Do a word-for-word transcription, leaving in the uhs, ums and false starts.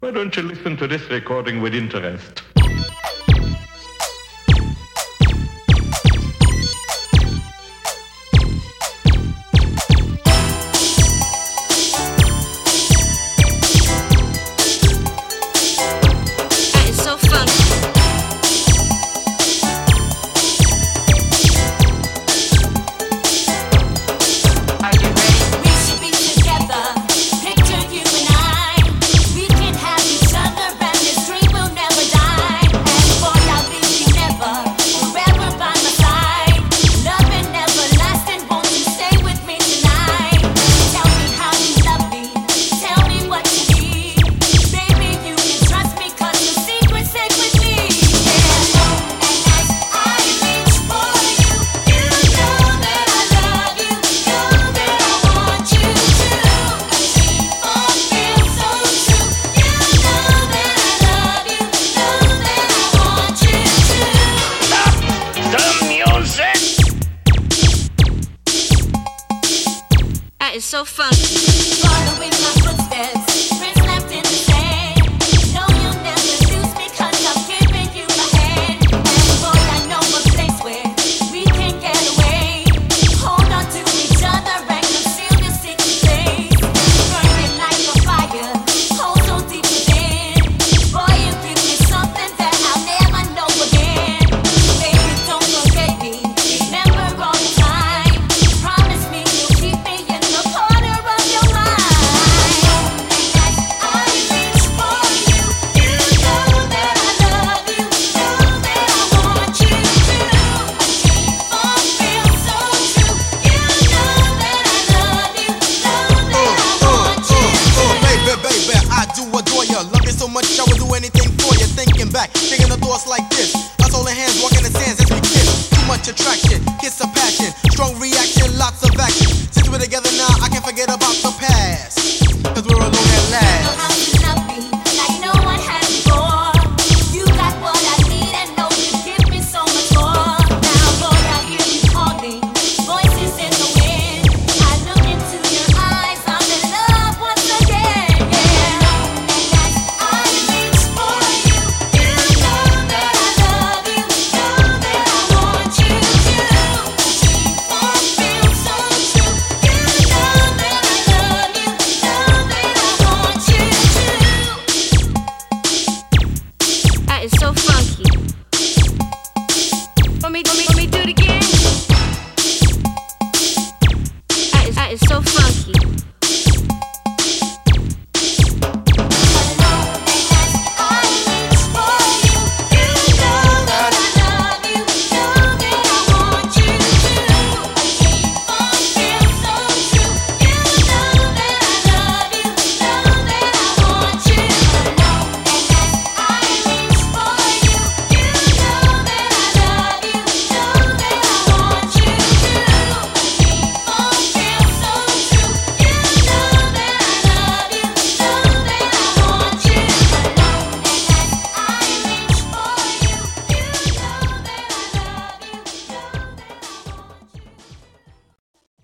Why don't you listen to this recording with interest? It's so funky. Following my footsteps, prints left in the sand. No, you'll never lose me 'cause I'm giving you my hand. And boy, I know a place where we can get away. Hold on to each other and conceal your secret place. Burning like a fire, hold so deep within. Boy, you give me something that I'll never know again. Baby, don't forget me, remember all the time. Promise me you'll keep me in the corner of your mind. As I reach for you, you know that I love you, know that I want you to. A dream fulfilled so true, you know that I love you, know that I want you to. Baby, baby, I do adore you. Love you so much, I would do anything for you. Thinking back, thinking of thoughts like this. Us holding hands, walking in the sands as we kiss. Too much attraction.